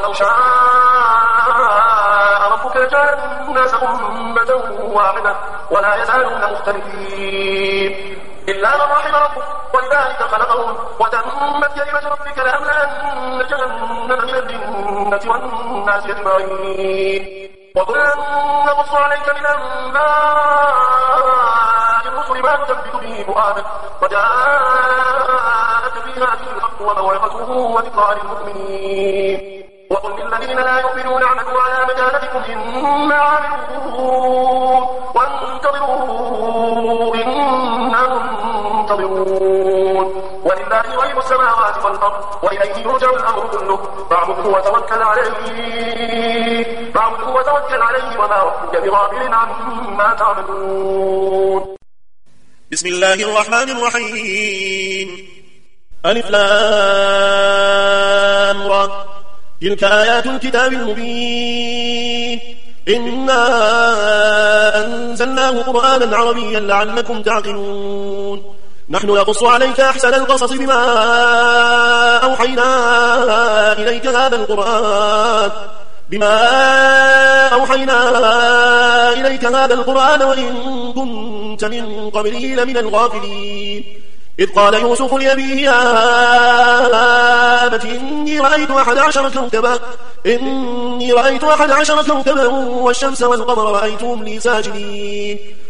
ولو شاء ربك لجعل الناس أمة واحدة ولا يزالون مختلفين إلا من رحم ربك ولذلك خلقهم وتمت كلمة ربك لأملأن جهنم من الجنة والناس أجمعين وكلا نقص عليك من أنباء الرسل ما نثبت به فؤادك وجاءك في هذه الحق وموعظة وذكرى للمؤمنين وقل للذين لا يؤمنون اعملوا على مكانتكم إنا عاملون وانتظروا إنا منتظرون ولله غيب السماوات والأرض وإليه يرجع الأمر كله فاعبده وتوكل عليه وما ربك بغافل عما تعملون. بسم الله الرحمن الرحيم. ألف لام را تلك آيات الكتاب المبين إنا أنزلناه قرآنا عربيا لعلكم تعقلون نحن نقص عليك أحسن القصص بما أوحينا إليك هذا القرآن وإن كنت من قبله لمن الغافلين إذ قال يوسف لأبيه يا أبت إني رأيت 11 كوكبا والشمس والقمر رأيتهم لي ساجدين